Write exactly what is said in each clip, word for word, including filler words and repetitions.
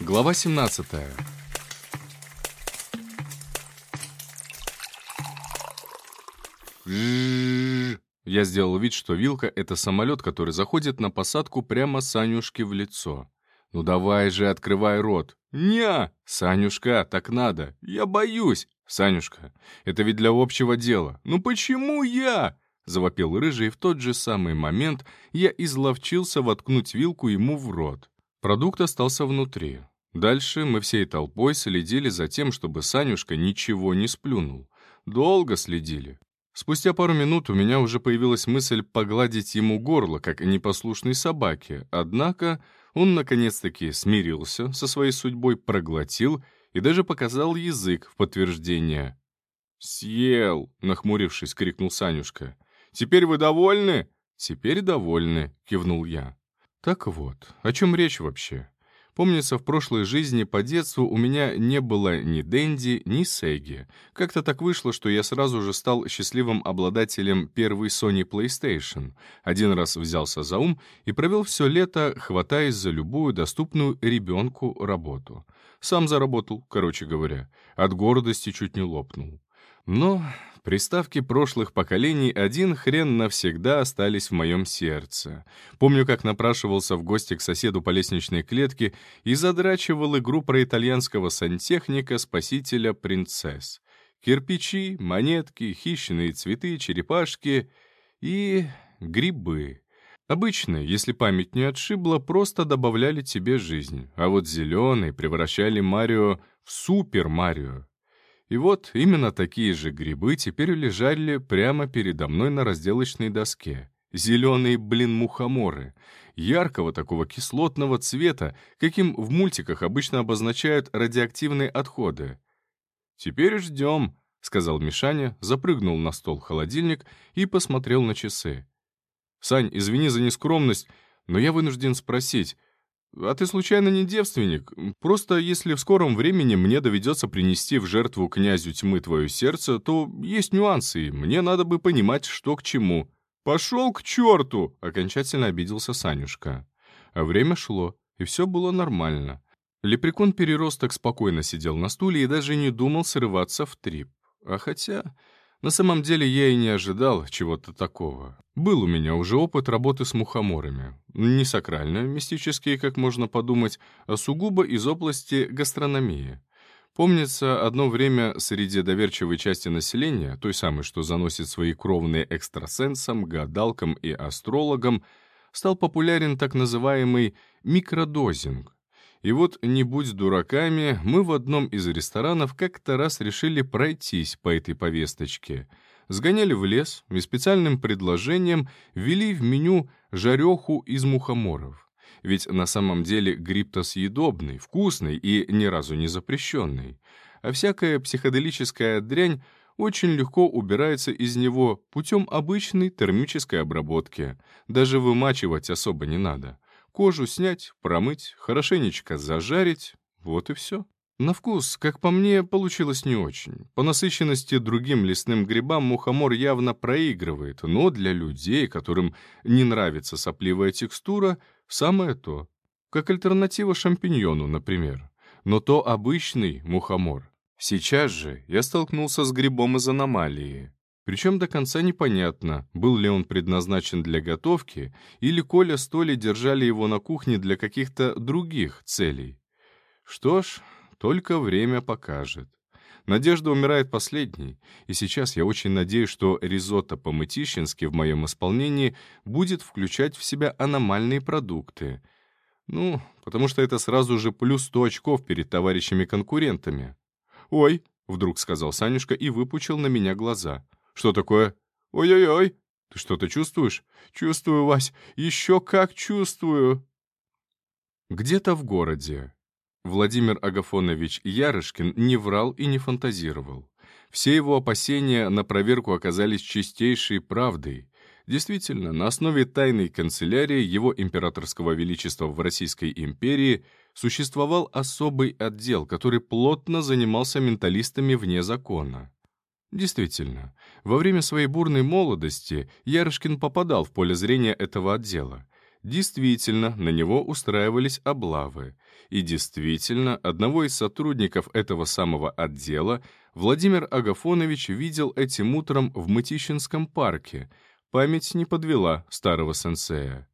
Глава семнадцатая. Я сделал вид, что вилка — это самолет, который заходит на посадку прямо Санюшке в лицо. «Ну давай же, открывай рот!» «Ня! Санюшка, так надо! Я боюсь!» «Санюшка, это ведь для общего дела! Ну почему я?» Завопил Рыжий, и в тот же самый момент я изловчился воткнуть вилку ему в рот. Продукт остался внутри. Дальше мы всей толпой следили за тем, чтобы Санюшка ничего не сплюнул. Долго следили. Спустя пару минут у меня уже появилась мысль погладить ему горло, как непослушной собаке, однако он наконец-таки смирился со своей судьбой, проглотил и даже показал язык в подтверждение. «Съел!» — нахмурившись, крикнул Санюшка. «Теперь вы довольны?» «Теперь довольны», — кивнул я. Так вот, о чем речь вообще? Помнится, в прошлой жизни по детству у меня не было ни Дэнди, ни Сеги. Как-то так вышло, что я сразу же стал счастливым обладателем первой Sony PlayStation. Один раз взялся за ум и провел все лето, хватаясь за любую доступную ребенку работу. Сам заработал, короче говоря. От гордости чуть не лопнул. Но приставки прошлых поколений один хрен навсегда остались в моем сердце. Помню, как напрашивался в гости к соседу по лестничной клетке и задрачивал игру про итальянского сантехника, спасителя принцесс. Кирпичи, монетки, хищные цветы, черепашки и грибы. Обычно, если память не отшибла, просто добавляли тебе жизнь, а вот зеленый превращали Марио в Супер Марио. И вот именно такие же грибы теперь лежали прямо передо мной на разделочной доске. Зеленые, блин, мухоморы. Яркого такого кислотного цвета, каким в мультиках обычно обозначают радиоактивные отходы. «Теперь ждем», — сказал Мишаня, запрыгнул на стол холодильник и посмотрел на часы. «Сань, извини за нескромность, но я вынужден спросить, а ты случайно не девственник? Просто если в скором времени мне доведется принести в жертву князю тьмы твое сердце, то есть нюансы, и мне надо бы понимать, что к чему». «Пошел к черту!» — окончательно обиделся Санюшка. А время шло, и все было нормально. Лепрекон-переросток спокойно сидел на стуле и даже не думал срываться в трип. А хотя, на самом деле, я и не ожидал чего-то такого. Был у меня уже опыт работы с мухоморами. Не сакрально, мистические, как можно подумать, а сугубо из области гастрономии. Помнится, одно время среди доверчивой части населения, той самой, что заносит свои кровные экстрасенсам, гадалкам и астрологам, стал популярен так называемый микродозинг. И вот, не будь дураками, мы в одном из ресторанов как-то раз решили пройтись по этой повесточке. Сгоняли в лес и специальным предложением ввели в меню жареху из мухоморов. Ведь на самом деле гриб-то съедобный, вкусный и ни разу не запрещенный. А всякая психоделическая дрянь очень легко убирается из него путем обычной термической обработки. Даже вымачивать особо не надо. Кожу снять, промыть, хорошенечко зажарить — вот и все. На вкус, как по мне, получилось не очень. По насыщенности другим лесным грибам мухомор явно проигрывает, но для людей, которым не нравится сопливая текстура, самое то. Как альтернатива шампиньону, например. Но то обычный мухомор. Сейчас же я столкнулся с грибом из аномалии. Причем до конца непонятно, был ли он предназначен для готовки, или Коля с Толей держали его на кухне для каких-то других целей. Что ж, только время покажет. Надежда умирает последней, и сейчас я очень надеюсь, что ризотто по-мытищински в моем исполнении будет включать в себя аномальные продукты. Ну, потому что это сразу же плюс сто очков перед товарищами-конкурентами. «Ой», — вдруг сказал Санюшка и выпучил на меня глаза. «Что такое?» «Ой-ой-ой! Ты что-то чувствуешь?» «Чувствую, Вась, еще как чувствую!» Где-то в городе. Владимир Агафонович Ярышкин не врал и не фантазировал. Все его опасения на проверку оказались чистейшей правдой. Действительно, на основе тайной канцелярии его императорского величества в Российской империи существовал особый отдел, который плотно занимался менталистами вне закона. Действительно, во время своей бурной молодости Ярышкин попадал в поле зрения этого отдела. Действительно, на него устраивались облавы. И действительно, одного из сотрудников этого самого отдела Владимир Агафонович видел этим утром в Мытищинском парке. Память не подвела старого сенсея.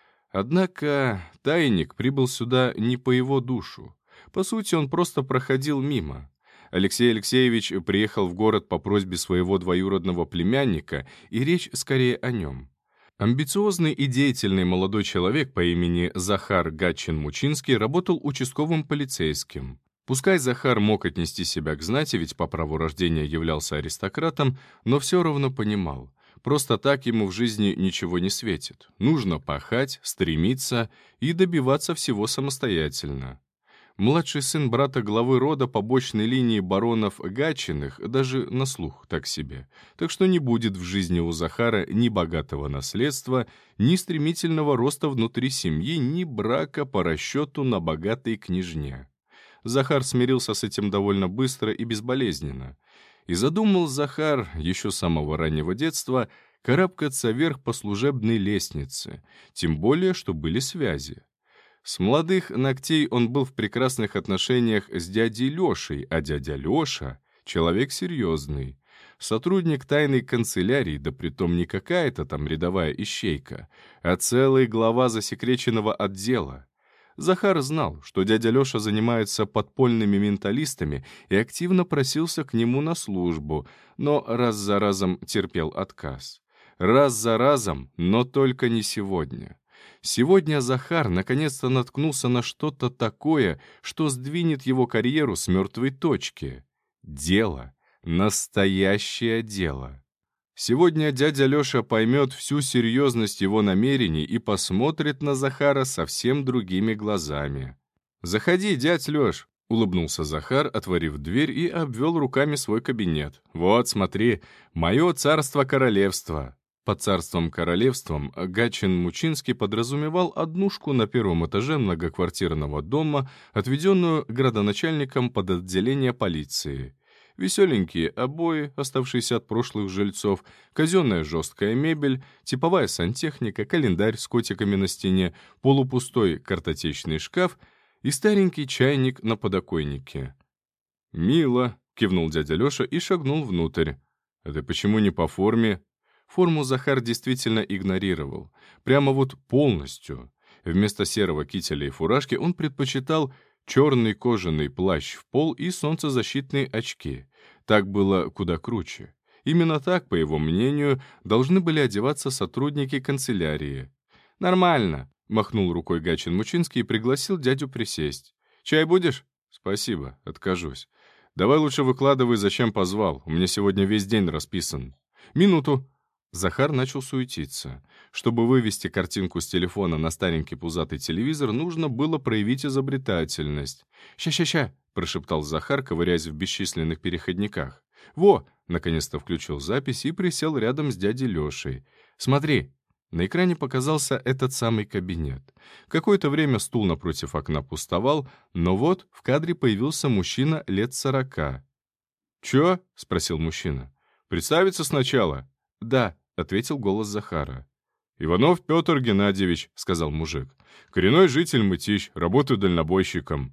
Однако тайник прибыл сюда не по его душу. По сути, он просто проходил мимо. Алексей Алексеевич приехал в город по просьбе своего двоюродного племянника, и речь скорее о нем. Амбициозный и деятельный молодой человек по имени Захар Гатчин-Мучинский работал участковым полицейским. Пускай Захар мог отнести себя к знати, ведь по праву рождения являлся аристократом, но все равно понимал. Просто так ему в жизни ничего не светит. Нужно пахать, стремиться и добиваться всего самостоятельно. Младший сын брата главы рода побочной линии баронов Гатчиных даже на слух так себе. Так что не будет в жизни у Захара ни богатого наследства, ни стремительного роста внутри семьи, ни брака по расчету на богатой княжне. Захар смирился с этим довольно быстро и безболезненно. И задумал Захар еще с самого раннего детства карабкаться вверх по служебной лестнице, тем более, что были связи. С молодых ногтей он был в прекрасных отношениях с дядей Лешей, а дядя Леша — человек серьезный. Сотрудник тайной канцелярии, да притом не какая-то там рядовая ищейка, а целый глава засекреченного отдела. Захар знал, что дядя Леша занимается подпольными менталистами и активно просился к нему на службу, но раз за разом терпел отказ. Раз за разом, но только не сегодня. Сегодня Захар наконец-то наткнулся на что-то такое, что сдвинет его карьеру с мертвой точки. Дело. Настоящее дело. Сегодня дядя Леша поймет всю серьезность его намерений и посмотрит на Захара совсем другими глазами. «Заходи, дядь Леш», — улыбнулся Захар, отворив дверь и обвел руками свой кабинет. «Вот, смотри, мое царство-королевство». Под царством-королевством Гатчин-Мучинский подразумевал однушку на первом этаже многоквартирного дома, отведенную градоначальником под отделение полиции. Веселенькие обои, оставшиеся от прошлых жильцов, казенная жесткая мебель, типовая сантехника, календарь с котиками на стене, полупустой картотечный шкаф и старенький чайник на подоконнике. «Мило», — кивнул дядя Леша и шагнул внутрь. «А ты почему не по форме?» Форму Захар действительно игнорировал. Прямо вот полностью. Вместо серого кителя и фуражки он предпочитал черный кожаный плащ в пол и солнцезащитные очки. Так было куда круче. Именно так, по его мнению, должны были одеваться сотрудники канцелярии. «Нормально», — махнул рукой Гатчин-Мучинский и пригласил дядю присесть. «Чай будешь?» «Спасибо, откажусь. Давай лучше выкладывай, зачем позвал. У меня сегодня весь день расписан». «Минуту». Захар начал суетиться. Чтобы вывести картинку с телефона на старенький пузатый телевизор, нужно было проявить изобретательность. «Ща-ща-ща», — прошептал Захар, ковыряясь в бесчисленных переходниках. «Во!» — наконец-то включил запись и присел рядом с дядей Лешей. «Смотри». На экране показался этот самый кабинет. Какое-то время стул напротив окна пустовал, но вот в кадре появился мужчина лет сорока. «Чё?» — спросил мужчина. «Представиться сначала?» «Да», — ответил голос Захара. «Иванов Петр Геннадьевич», — сказал мужик. «Коренной житель Мытищ, работаю дальнобойщиком».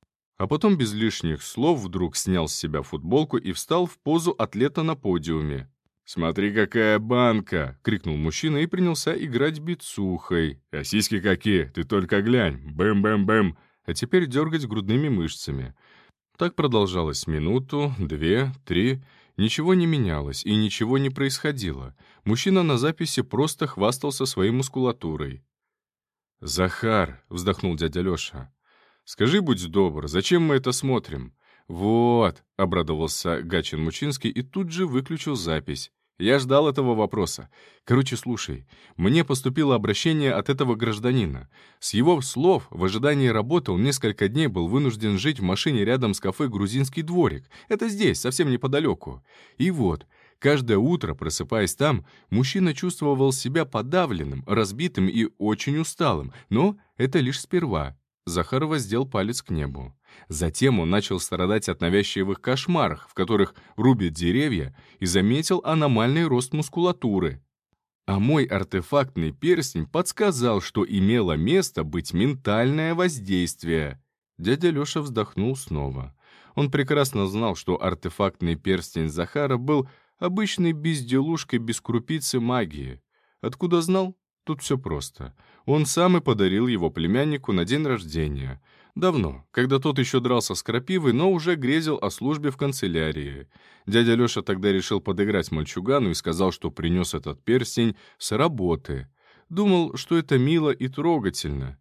А потом без лишних слов вдруг снял с себя футболку и встал в позу атлета на подиуме. «Смотри, какая банка!» — крикнул мужчина и принялся играть бицухой. «А сиськи какие! Ты только глянь! Бэм-бэм-бэм!» А теперь дергать грудными мышцами. Так продолжалось минуту, две, три... Ничего не менялось и ничего не происходило. Мужчина на записи просто хвастался своей мускулатурой. «Захар», — вздохнул дядя Леша, — «скажи, будь добр, зачем мы это смотрим?» «Вот», — обрадовался Гатчин-Мучинский и тут же выключил запись. «Я ждал этого вопроса. Короче, слушай, мне поступило обращение от этого гражданина. С его слов, в ожидании работы он несколько дней был вынужден жить в машине рядом с кафе «Грузинский дворик». Это здесь, совсем неподалеку. И вот, каждое утро, просыпаясь там, мужчина чувствовал себя подавленным, разбитым и очень усталым. Но это лишь сперва». Захар воздел палец к небу. Затем он начал страдать от навязчивых кошмаров, в которых рубят деревья, и заметил аномальный рост мускулатуры. А мой артефактный перстень подсказал, что имело место быть ментальное воздействие. Дядя Леша вздохнул снова. Он прекрасно знал, что артефактный перстень Захара был обычной безделушкой без крупицы магии. Откуда знал? Тут все просто. Он сам и подарил его племяннику на день рождения. Давно, когда тот еще дрался с крапивой, но уже грезил о службе в канцелярии. Дядя Леша тогда решил подыграть мальчугану и сказал, что принес этот перстень с работы. Думал, что это мило и трогательно.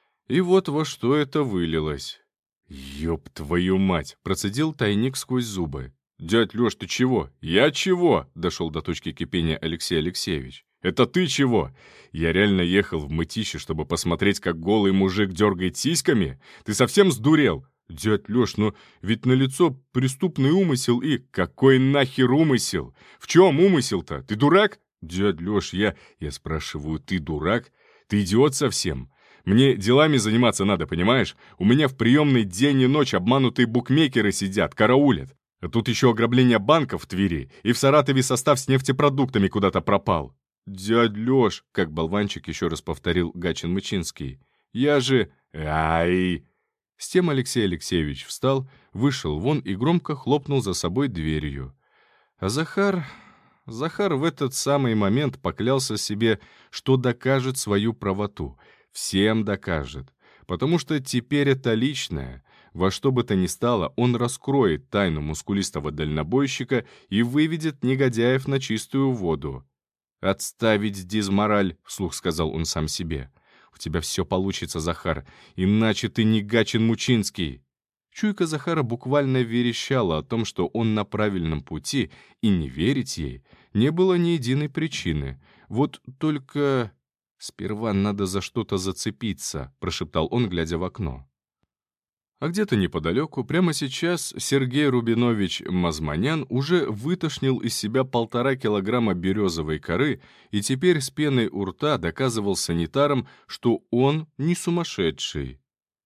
И вот во что это вылилось. «Ёб твою мать!» — процедил тайник сквозь зубы. «Дядь Лёш, ты чего? Я чего?» — дошел до точки кипения Алексей Алексеевич. «Это ты чего? Я реально ехал в мытище, чтобы посмотреть, как голый мужик дергает сиськами? Ты совсем сдурел? Дядь Лёш, ну ведь налицо преступный умысел и... Какой нахер умысел? В чем умысел-то? Ты дурак? Дядь Лёш, я... Я спрашиваю, ты дурак? Ты идиот совсем? Мне делами заниматься надо, понимаешь? У меня в приемной день и ночь обманутые букмекеры сидят, караулят. А тут еще ограбление банка в Твери, и в Саратове состав с нефтепродуктами куда-то пропал. «Дядь Лёш», — как болванчик еще раз повторил Гачин-Мычинский, — «я же... Ай!» С тем Алексей Алексеевич встал, вышел вон и громко хлопнул за собой дверью. А Захар... Захар в этот самый момент поклялся себе, что докажет свою правоту. Всем докажет. Потому что теперь это личное. Во что бы то ни стало, он раскроет тайну мускулистого дальнобойщика и выведет негодяев на чистую воду. «Отставить дизмораль», — вслух сказал он сам себе. «У тебя все получится, Захар, иначе ты не Гачин-Мучинский». Чуйка Захара буквально верещала о том, что он на правильном пути, и не верить ей не было ни единой причины. Вот только... «Сперва надо за что-то зацепиться», — прошептал он, глядя в окно. А где-то неподалеку, прямо сейчас, Сергей Рубинович Мазманян уже вытошнил из себя полтора килограмма березовой коры и теперь с пеной у рта доказывал санитарам, что он не сумасшедший.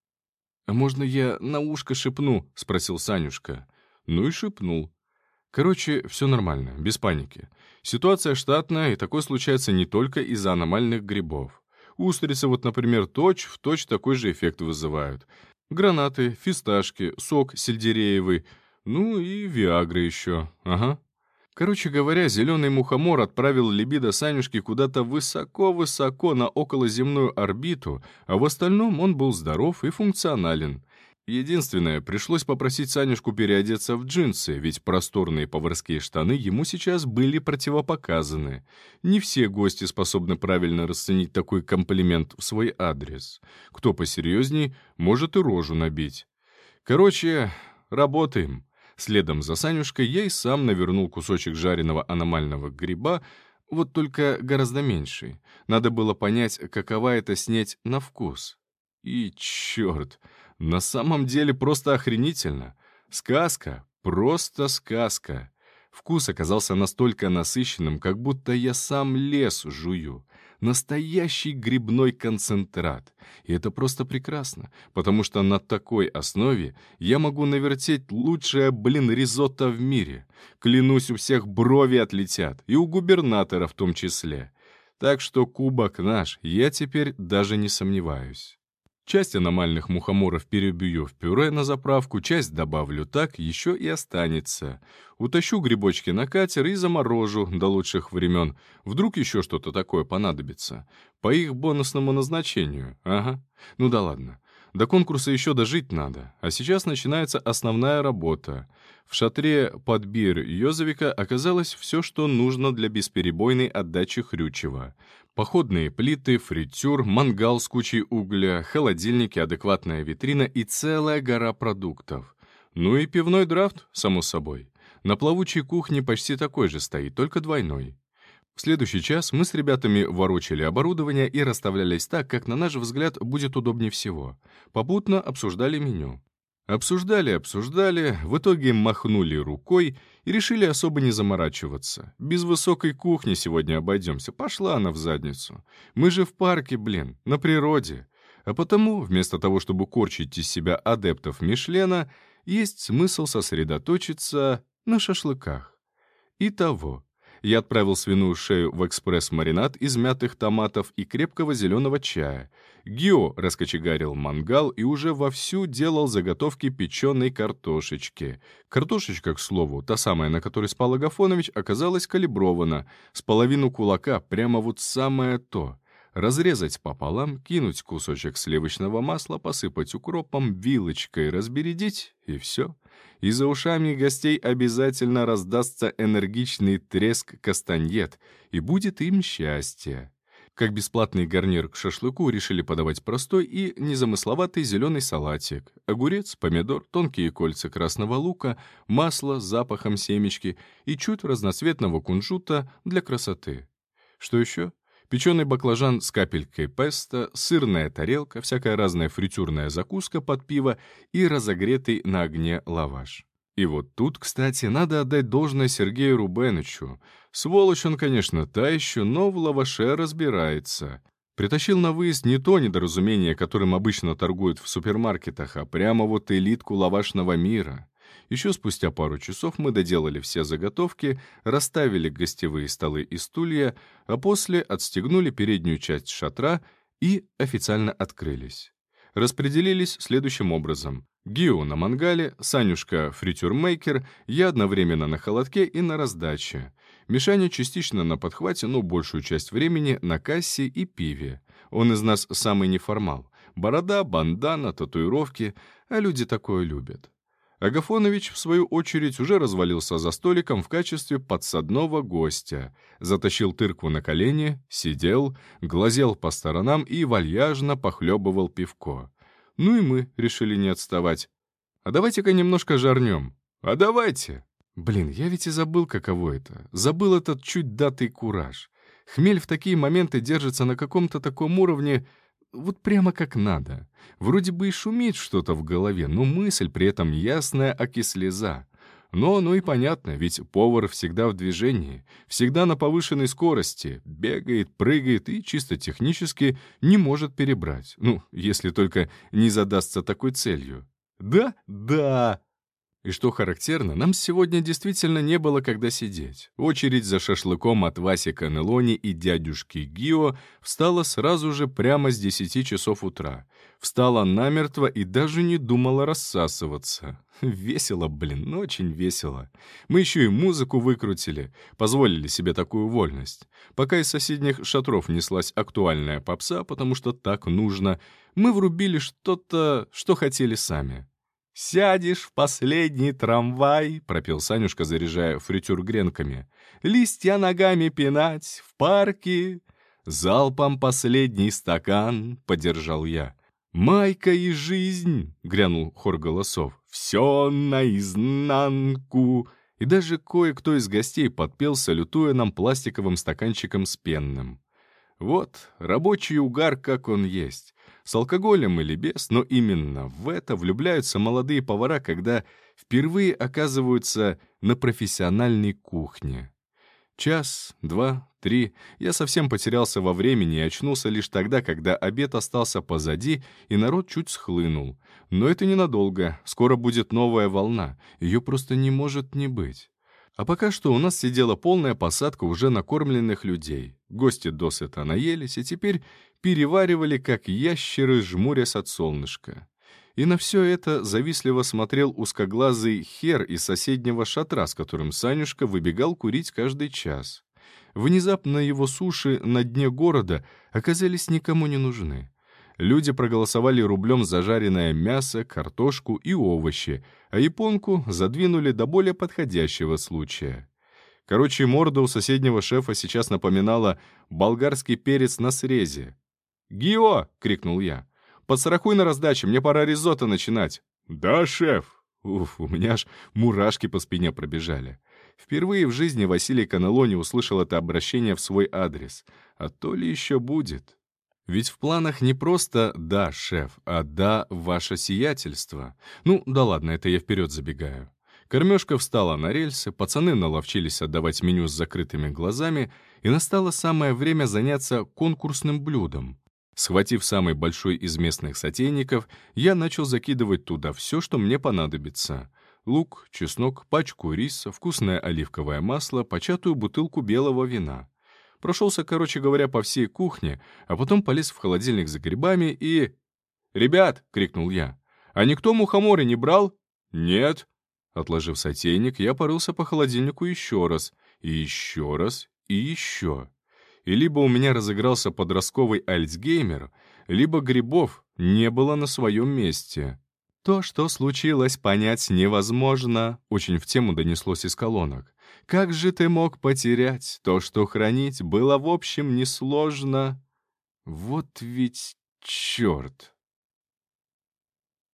«А можно я на ушко шепну?» — спросил Санюшка. Ну и шепнул. Короче, все нормально, без паники. Ситуация штатная, и такое случается не только из-за аномальных грибов. Устрицы вот, например, точь-в-точь такой же эффект вызывают. Гранаты, фисташки, сок сельдереевый, ну и виагра еще, ага. Короче говоря, зеленый мухомор отправил либидо Санюшки куда-то высоко-высоко на околоземную орбиту, а в остальном он был здоров и функционален. Единственное, пришлось попросить Санюшку переодеться в джинсы, ведь просторные поварские штаны ему сейчас были противопоказаны. Не все гости способны правильно расценить такой комплимент в свой адрес. Кто посерьезней, может и рожу набить. Короче, работаем. Следом за Санюшкой я и сам навернул кусочек жареного аномального гриба, вот только гораздо меньший. Надо было понять, какова это снеть на вкус. И черт, на самом деле просто охренительно. Сказка, просто сказка. Вкус оказался настолько насыщенным, как будто я сам лес жую. Настоящий грибной концентрат. И это просто прекрасно, потому что на такой основе я могу навертеть лучшее, блин, ризотто в мире. Клянусь, у всех брови отлетят, и у губернатора в том числе. Так что кубок наш, я теперь даже не сомневаюсь. Часть аномальных мухоморов перебью в пюре на заправку, часть добавлю так, еще и останется. Утащу грибочки на катер и заморожу до лучших времен. Вдруг еще что-то такое понадобится. По их бонусному назначению, ага. Ну да ладно. До конкурса еще дожить надо, а сейчас начинается основная работа. В шатре под бир Йозовика оказалось все, что нужно для бесперебойной отдачи Хрючева. Походные плиты, фритюр, мангал с кучей угля, холодильники, адекватная витрина и целая гора продуктов. Ну и пивной драфт, само собой. На плавучей кухне почти такой же стоит, только двойной. В следующий час мы с ребятами ворочали оборудование и расставлялись так, как, на наш взгляд, будет удобнее всего. Попутно обсуждали меню. Обсуждали, обсуждали, в итоге махнули рукой и решили особо не заморачиваться. Без высокой кухни сегодня обойдемся, пошла она в задницу. Мы же в парке, блин, на природе. А потому, вместо того, чтобы корчить из себя адептов Мишлена, есть смысл сосредоточиться на шашлыках. Итого. Я отправил свиную шею в экспресс-маринад из мятых томатов и крепкого зеленого чая. Гио раскочегарил мангал и уже вовсю делал заготовки печеной картошечки. Картошечка, к слову, та самая, на которой спал Агафонович, оказалась калибрована. С половину кулака прямо вот самое то. Разрезать пополам, кинуть кусочек сливочного масла, посыпать укропом, вилочкой разбередить, и все. И за ушами гостей обязательно раздастся энергичный треск кастаньет, и будет им счастье. Как бесплатный гарнир к шашлыку решили подавать простой и незамысловатый зеленый салатик. Огурец, помидор, тонкие кольца красного лука, масло с запахом семечки и чуть разноцветного кунжута для красоты. Что еще? Печеный баклажан с капелькой песто, сырная тарелка, всякая разная фритюрная закуска под пиво и разогретый на огне лаваш. И вот тут, кстати, надо отдать должное Сергею Рубенычу. Сволочь он, конечно, та еще, но в лаваше разбирается. Притащил на выезд не то недоразумение, которым обычно торгуют в супермаркетах, а прямо вот элитку лавашного мира. Еще спустя пару часов мы доделали все заготовки, расставили гостевые столы и стулья, а после отстегнули переднюю часть шатра и официально открылись. Распределились следующим образом. Гио на мангале, Санюшка фритюрмейкер, я одновременно на холодке и на раздаче. Мишаня частично на подхвате, но большую часть времени на кассе и пиве. Он из нас самый неформал. Борода, бандана, татуировки, а люди такое любят. Агафонович, в свою очередь, уже развалился за столиком в качестве подсадного гостя. Затащил тыркву на колени, сидел, глазел по сторонам и вальяжно похлебывал пивко. Ну и мы решили не отставать. А давайте-ка немножко жарнем. А давайте. Блин, я ведь и забыл, каково это. Забыл этот чуть датый кураж. Хмель в такие моменты держится на каком-то таком уровне, вот прямо как надо. Вроде бы и шумит что-то в голове, но мысль при этом ясная, аки слеза. Но оно и понятно, ведь повар всегда в движении, всегда на повышенной скорости, бегает, прыгает и чисто технически не может перебрать. Ну, если только не задастся такой целью. Да? Да! И что характерно, нам сегодня действительно не было когда сидеть. Очередь за шашлыком от Васи Канелони и дядюшки Гио встала сразу же прямо с десяти часов утра. Встала намертво и даже не думала рассасываться. Весело, блин, очень весело. Мы еще и музыку выкрутили, позволили себе такую вольность. Пока из соседних шатров неслась актуальная попса, потому что так нужно, мы врубили что-то, что хотели сами. «Сядешь в последний трамвай», — пропел Санюшка, заряжая фритюр гренками. «Листья ногами пинать в парке». «Залпом последний стакан», — поддержал я. «Майка и жизнь», — грянул хор голосов. «Все наизнанку». И даже кое-кто из гостей подпел, салютуя нам пластиковым стаканчиком с пенным. Вот, рабочий угар, как он есть. С алкоголем или без, но именно в это влюбляются молодые повара, когда впервые оказываются на профессиональной кухне. Час, два, три. Я совсем потерялся во времени и очнулся лишь тогда, когда обед остался позади, и народ чуть схлынул. Но это ненадолго. Скоро будет новая волна. Ее просто не может не быть. А пока что у нас сидела полная посадка уже накормленных людей. Гости досыта наелись, и теперь переваривали, как ящеры, жмурясь от солнышка. И на все это завистливо смотрел узкоглазый хер из соседнего шатра, с которым Санюшка выбегал курить каждый час. Внезапно его суши на дне города оказались никому не нужны. Люди проголосовали рублем за жареное мясо, картошку и овощи, а японку задвинули до более подходящего случая. Короче, морда у соседнего шефа сейчас напоминала болгарский перец на срезе. «Гио!» — крикнул я. «Подстрахуй на раздаче, мне пора ризотто начинать». «Да, шеф!» Уф, у меня аж мурашки по спине пробежали. Впервые в жизни Василий Канелони услышал это обращение в свой адрес. А то ли еще будет. Ведь в планах не просто «да, шеф», а «да, ваше сиятельство». Ну, да ладно, это я вперед забегаю. Кормежка встала на рельсы, пацаны наловчились отдавать меню с закрытыми глазами, и настало самое время заняться конкурсным блюдом. Схватив самый большой из местных сотейников, я начал закидывать туда все, что мне понадобится. Лук, чеснок, пачку риса, вкусное оливковое масло, початую бутылку белого вина. Прошелся, короче говоря, по всей кухне, а потом полез в холодильник за грибами и... «Ребят!» — крикнул я. «А никто мухоморы не брал?» «Нет». Отложив сотейник, я порылся по холодильнику еще раз, и еще раз, и еще. И либо у меня разыгрался подростковый альцгеймер, либо грибов не было на своем месте. То, что случилось, понять невозможно, очень в тему донеслось из колонок. Как же ты мог потерять? То, что хранить было в общем несложно. Вот ведь черт.